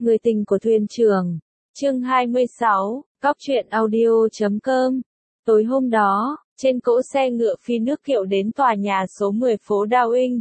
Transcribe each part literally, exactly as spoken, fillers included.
Người tình của thuyền trưởng. Chương hai mươi sáu, Góc truyện audio chấm com. Tối hôm đó, trên cỗ xe ngựa phi nước kiệu đến tòa nhà số mười phố Downing.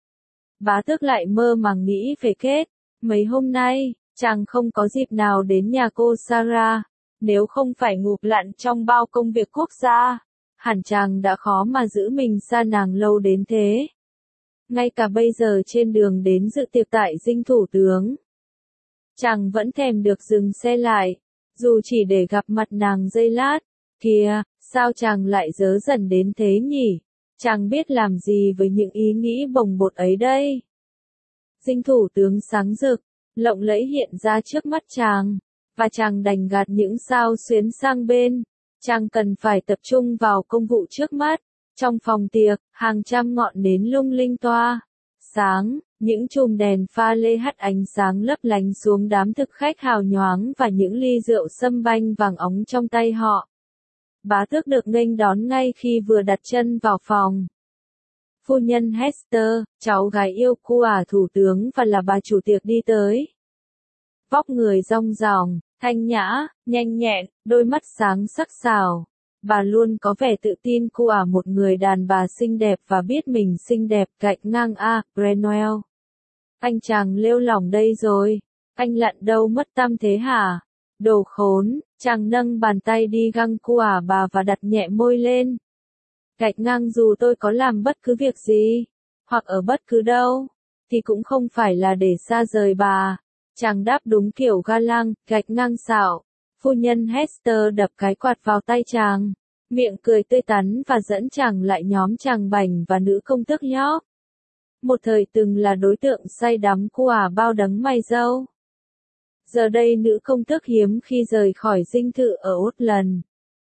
Bá tước lại mơ màng nghĩ về Kate. Mấy hôm nay, chàng không có dịp nào đến nhà cô Sarah. Nếu không phải ngụp lặn trong bao công việc quốc gia, hẳn chàng đã khó mà giữ mình xa nàng lâu đến thế. Ngay cả bây giờ trên đường đến dự tiệc tại dinh thủ tướng, chàng vẫn thèm được dừng xe lại, dù chỉ để gặp mặt nàng giây lát. Kìa, sao chàng lại dớ dần đến thế nhỉ? Chàng biết làm gì với những ý nghĩ bồng bột ấy đây? Dinh thủ tướng sáng rực, lộng lẫy hiện ra trước mắt chàng, và chàng đành gạt những sao xuyến sang bên. Chàng cần phải tập trung vào công vụ trước mắt. Trong phòng tiệc, hàng trăm ngọn nến lung linh toa sáng, những chùm đèn pha lê hắt ánh sáng lấp lánh xuống đám thực khách hào nhoáng và những ly rượu sâm banh vàng óng trong tay họ. Bá tước được nghênh đón ngay khi vừa đặt chân vào phòng. Phu nhân Hester, cháu gái yêu của thủ tướng và là bà chủ tiệc đi tới. Vóc người rong ròng, thanh nhã, nhanh nhẹn, đôi mắt sáng sắc sảo. Bà luôn có vẻ tự tin của một người đàn bà xinh đẹp và biết mình xinh đẹp. Gạch ngang a, Branwell. Anh chàng lêu lỏng đây rồi. Anh lặn đâu mất tăm thế hả? Đồ khốn. Chàng nâng bàn tay đi găng của bà và đặt nhẹ môi lên. Gạch ngang dù tôi có làm bất cứ việc gì, hoặc ở bất cứ đâu, thì cũng không phải là để xa rời bà. Chàng đáp đúng kiểu ga lăng. Gạch ngang xạo. Phu nhân Hester đập cái quạt vào tay chàng, miệng cười tươi tắn và dẫn chàng lại nhóm chàng bành và nữ công tước nhóc. Một thời từng là đối tượng say đắm của bao đấng mày râu. Giờ đây nữ công tước hiếm khi rời khỏi dinh thự ở Scotland.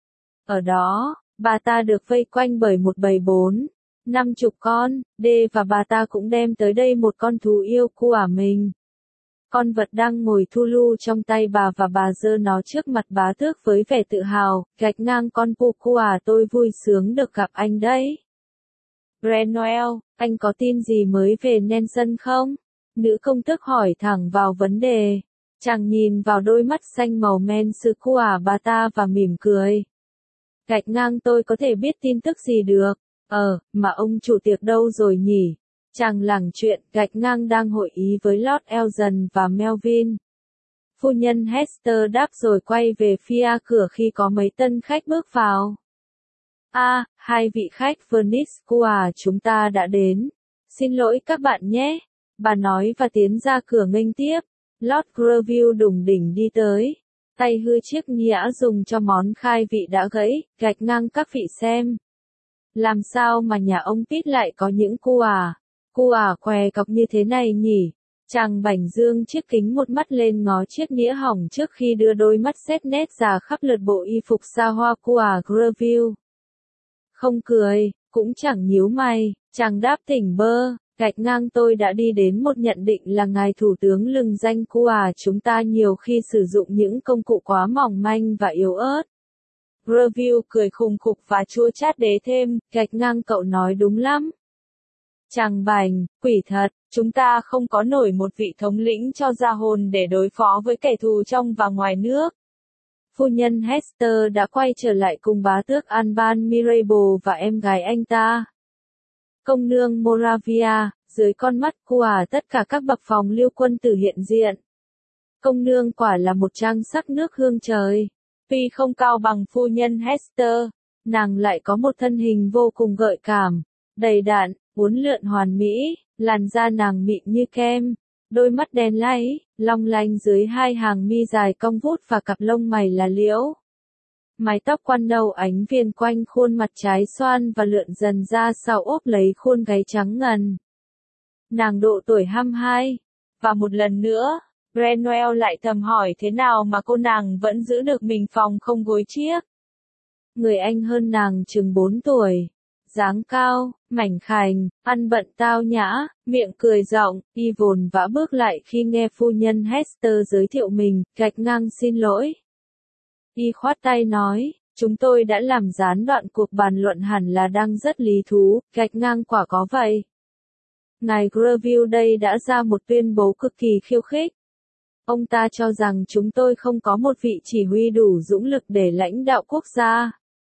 Ở đó, bà ta được vây quanh bởi một bầy bốn, năm chục con, đê và bà ta cũng đem tới đây một con thú yêu của mình. Con vật đang ngồi thu lu trong tay bà và bà giơ nó trước mặt bá tước với vẻ tự hào. Gạch ngang con pu của tôi vui sướng được gặp anh đấy. Branwell, anh có tin gì mới về Nelson không? Nữ công tước hỏi thẳng vào vấn đề. Chàng nhìn vào đôi mắt xanh màu men sứ của bà ta và mỉm cười. Gạch ngang tôi có thể biết tin tức gì được? Ờ, mà ông chủ tiệc đâu rồi nhỉ? Chàng lảng chuyện. Gạch ngang đang hội ý với Lord Elgin và Melvin. Phu nhân Hester đáp rồi quay về phía cửa khi có mấy tân khách bước vào. A, à, hai vị khách Venice của chúng ta đã đến. Xin lỗi các bạn nhé. Bà nói và tiến ra cửa nghênh tiếp. Lord Grenville đùng đỉnh đi tới. Tay hư chiếc nhĩa dùng cho món khai vị đã gãy. Gạch ngang các vị xem. Làm sao mà nhà ông Pete lại có những cu à? Cu à què cọc như thế này nhỉ? Chàng bảnh dương chiếc kính một mắt lên ngó chiếc nĩa hỏng trước khi đưa đôi mắt xét nét ra khắp lượt bộ y phục xa hoa của Grenville. Không cười, cũng chẳng nhíu mày, chàng đáp tỉnh bơ. Gạch ngang tôi đã đi đến một nhận định là ngài thủ tướng lừng danh của chúng ta nhiều khi sử dụng những công cụ quá mỏng manh và yếu ớt. Grenville cười khùng khục và chua chát đế thêm. Gạch ngang cậu nói đúng lắm. Chàng bành, quỷ thật, chúng ta không có nổi một vị thống lĩnh cho ra hồn để đối phó với kẻ thù trong và ngoài nước. Phu nhân Hester đã quay trở lại cùng bá tước Alban Mirabel và em gái anh ta. Công nương Moravia, dưới con mắt của tất cả các bậc phòng lưu quân tử hiện diện. Công nương quả là một trang sắc nước hương trời. Tuy không cao bằng phu nhân Hester, nàng lại có một thân hình vô cùng gợi cảm, đầy đặn, uốn lượn hoàn mỹ, làn da nàng mịn như kem, đôi mắt đen láy, long lanh dưới hai hàng mi dài cong vút và cặp lông mày là liễu. Mái tóc quăn nâu ánh viền quanh khuôn mặt trái xoan và lượn dần ra sau ốp lấy khuôn gáy trắng ngần. Nàng độ tuổi hăm hai, và một lần nữa, Branwell lại thầm hỏi thế nào mà cô nàng vẫn giữ được mình phòng không gối chiếc. Người anh hơn nàng chừng bốn tuổi. Dáng cao, mảnh khảnh, ăn bận tao nhã, miệng cười rộng, y vồn vã bước lại khi nghe phu nhân Hester giới thiệu mình. Gạch ngang xin lỗi. Y khoát tay nói, chúng tôi đã làm gián đoạn cuộc bàn luận hẳn là đang rất lý thú. Gạch ngang quả có vậy. Ngài Grenville đây đã ra một tuyên bố cực kỳ khiêu khích. Ông ta cho rằng chúng tôi không có một vị chỉ huy đủ dũng lực để lãnh đạo quốc gia.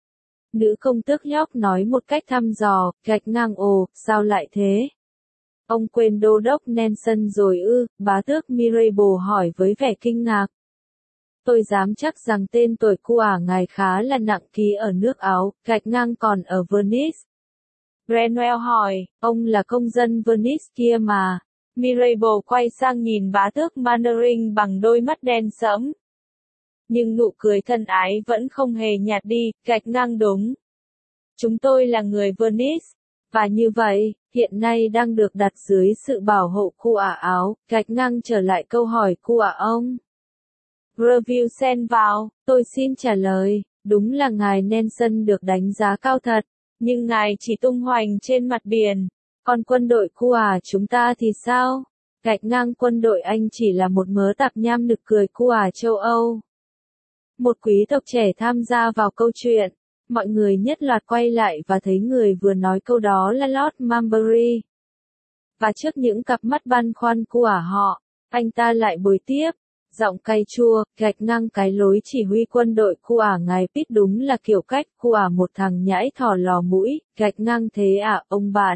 Nữ công tước York nói một cách thăm dò, gạch ngang ồ, sao lại thế? Ông quên đô đốc Nelson rồi ư, bá tước Mirabel hỏi với vẻ kinh ngạc. Tôi dám chắc rằng tên tuổi của ả ngài khá là nặng ký ở nước Áo, gạch ngang còn ở Venice. Branwell hỏi, ông là công dân Venice kia mà. Mirabel quay sang nhìn bá tước Mannering bằng đôi mắt đen sẫm. Nhưng nụ cười thân ái vẫn không hề nhạt đi, gạch ngang đúng. Chúng tôi là người Venice, và như vậy, hiện nay đang được đặt dưới sự bảo hộ của ả Áo, gạch ngang trở lại câu hỏi của ả ông. Review xen vào, tôi xin trả lời, đúng là ngài Nelson được đánh giá cao thật, nhưng ngài chỉ tung hoành trên mặt biển, còn quân đội của ả chúng ta thì sao? Gạch ngang quân đội Anh chỉ là một mớ tạp nham nực cười của ả châu Âu. Một quý tộc trẻ tham gia vào câu chuyện, mọi người nhất loạt quay lại và thấy người vừa nói câu đó là Lord Mulberry. Và trước những cặp mắt băn khoăn của họ, anh ta lại bồi tiếp, giọng cay chua, gạch ngang cái lối chỉ huy quân đội của ả ngài Pitt đúng là kiểu cách của ả một thằng nhãi thỏ lò mũi, gạch ngang thế à ông bạn.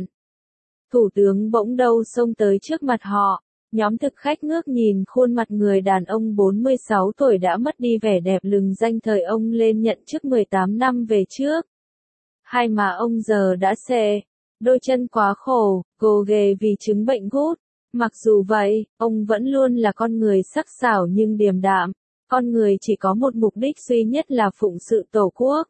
Thủ tướng bỗng đâu xông tới trước mặt họ, nhóm thực khách ngước nhìn khuôn mặt người đàn ông bốn mươi sáu tuổi đã mất đi vẻ đẹp lừng danh thời ông lên nhận chức mười tám năm về trước. Hai má ông giờ đã xệ, đôi chân quá khổ, gồ ghề vì chứng bệnh gút. Mặc dù vậy, ông vẫn luôn là con người sắc sảo nhưng điềm đạm, con người chỉ có một mục đích duy nhất là phụng sự tổ quốc.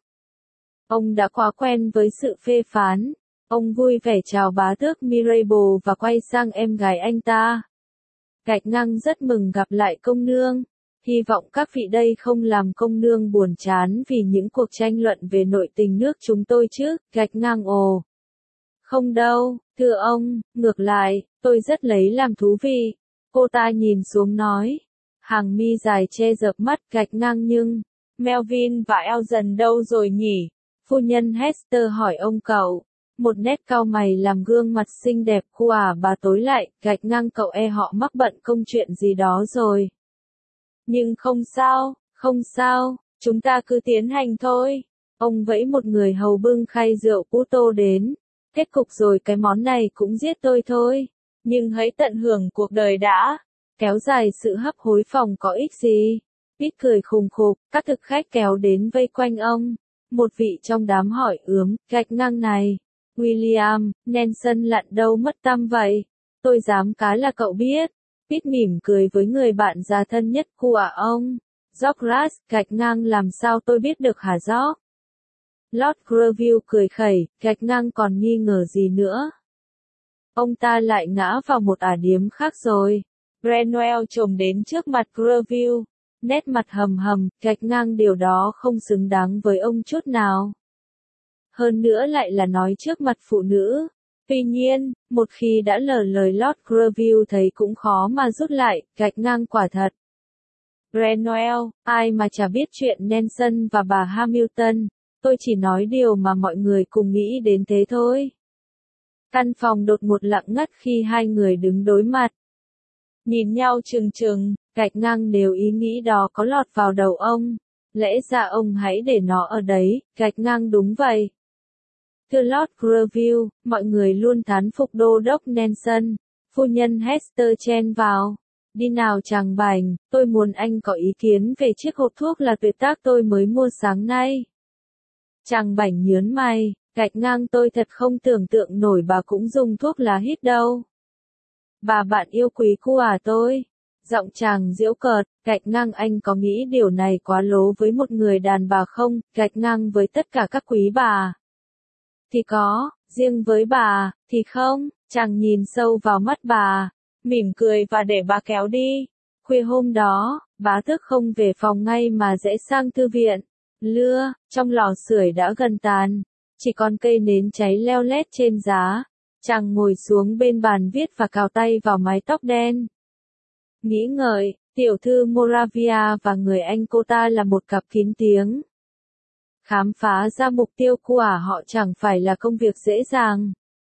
Ông đã quá quen với sự phê phán, ông vui vẻ chào bá tước Mirabel và quay sang em gái anh ta. Gạch ngang rất mừng gặp lại công nương, hy vọng các vị đây không làm công nương buồn chán vì những cuộc tranh luận về nội tình nước chúng tôi chứ, gạch ngang ồ. Không đâu, thưa ông, ngược lại, tôi rất lấy làm thú vị. Cô ta nhìn xuống nói. Hàng mi dài che dợp mắt gạch ngang nhưng, Melvin và Elton đâu rồi nhỉ? Phu nhân Hester hỏi ông cậu. Một nét cau mày làm gương mặt xinh đẹp của ả bà tối lại, gạch ngang cậu e họ mắc bận công chuyện gì đó rồi. Nhưng không sao, không sao, chúng ta cứ tiến hành thôi. Ông vẫy một người hầu bưng khay rượu Puto đến. Kết cục rồi cái món này cũng giết tôi thôi. Nhưng hãy tận hưởng cuộc đời đã. Kéo dài sự hấp hối phòng có ích gì. Pitt cười khùng khục, các thực khách kéo đến vây quanh ông. Một vị trong đám hỏi ướm, gạch ngang này. William, Nelson lặn đâu mất tăm vậy? Tôi dám cá là cậu biết. Pitt mỉm cười với người bạn già thân nhất của ông. George, gạch ngang làm sao tôi biết được hả George? Lord Grenville cười khẩy, gạch ngang còn nghi ngờ gì nữa. Ông ta lại ngã vào một ả điếm khác rồi. Branwell trồm đến trước mặt Grenville, nét mặt hầm hầm, gạch ngang điều đó không xứng đáng với ông chút nào. Hơn nữa lại là nói trước mặt phụ nữ. Tuy nhiên, một khi đã lỡ lời Lord Grenville thấy cũng khó mà rút lại, gạch ngang quả thật. Branwell, ai mà chả biết chuyện Nelson và bà Hamilton. Tôi chỉ nói điều mà mọi người cùng nghĩ đến thế thôi. Căn phòng đột ngột lặng ngắt khi hai người đứng đối mặt. Nhìn nhau chừng chừng, gạch ngang nếu ý nghĩ đó có lọt vào đầu ông. Lẽ ra ông hãy để nó ở đấy, gạch ngang đúng vậy. Thưa Lord Grenville, mọi người luôn thán phục đô đốc Nelson. Phu nhân Hester chen vào. Đi nào chàng bảnh, tôi muốn anh có ý kiến về chiếc hộp thuốc là tuyệt tác tôi mới mua sáng nay. Chàng bảnh nhớn mày, gạch ngang tôi thật không tưởng tượng nổi bà cũng dùng thuốc lá hít đâu. Bà bạn yêu quý của à tôi. Giọng chàng giễu cợt, gạch ngang anh có nghĩ điều này quá lố với một người đàn bà không, gạch ngang với tất cả các quý bà. Thì có, riêng với bà, thì không, chàng nhìn sâu vào mắt bà, mỉm cười và để bà kéo đi. Khuya hôm đó, bá tước không về phòng ngay mà rẽ sang thư viện. Lưa, trong lò sưởi đã gần tàn, chỉ còn cây nến cháy leo lét trên giá. Chàng ngồi xuống bên bàn viết và cào tay vào mái tóc đen. Nghĩ ngợi, tiểu thư Moravia và người anh cô ta là một cặp kín tiếng. Khám phá ra mục tiêu của họ chẳng phải là công việc dễ dàng.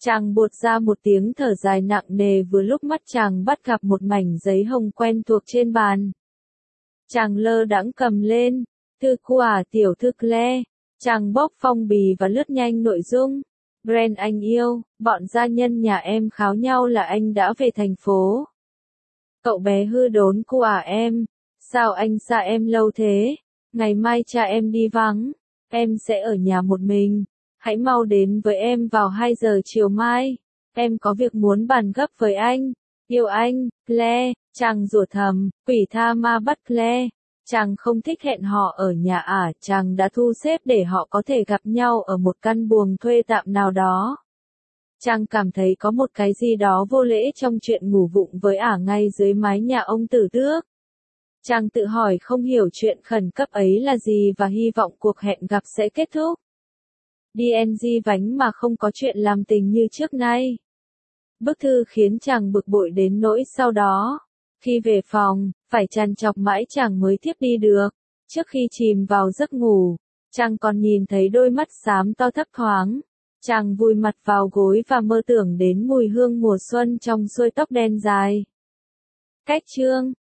Chàng buột ra một tiếng thở dài nặng nề vừa lúc mắt chàng bắt gặp một mảnh giấy hồng quen thuộc trên bàn. Chàng lơ đãng cầm lên, thư của tiểu thư Claire. Chàng bóc phong bì và lướt nhanh nội dung. Brent anh yêu, bọn gia nhân nhà em kháo nhau là anh đã về thành phố. Cậu bé hư đốn của em, sao anh xa em lâu thế? Ngày mai cha em đi vắng, em sẽ ở nhà một mình. Hãy mau đến với em vào hai giờ chiều mai. Em có việc muốn bàn gấp với anh. Yêu anh, Claire. Chàng rủa thầm, quỷ tha ma bắt Claire. Chàng không thích hẹn họ ở nhà ả, chàng đã thu xếp để họ có thể gặp nhau ở một căn buồng thuê tạm nào đó. Chàng cảm thấy có một cái gì đó vô lễ trong chuyện ngủ vụng với ả ngay dưới mái nhà ông Tử Tước. Chàng tự hỏi không hiểu chuyện khẩn cấp ấy là gì và hy vọng cuộc hẹn gặp sẽ kết thúc. đê en giê vánh mà không có chuyện làm tình như trước nay. Bức thư khiến chàng bực bội đến nỗi sau đó, khi về phòng, phải trằn trọc mãi chàng mới thiếp đi được. Trước khi chìm vào giấc ngủ, chàng còn nhìn thấy đôi mắt xám to thấp thoáng. Chàng vùi mặt vào gối và mơ tưởng đến mùi hương mùa xuân trong xuôi tóc đen dài. Cách chương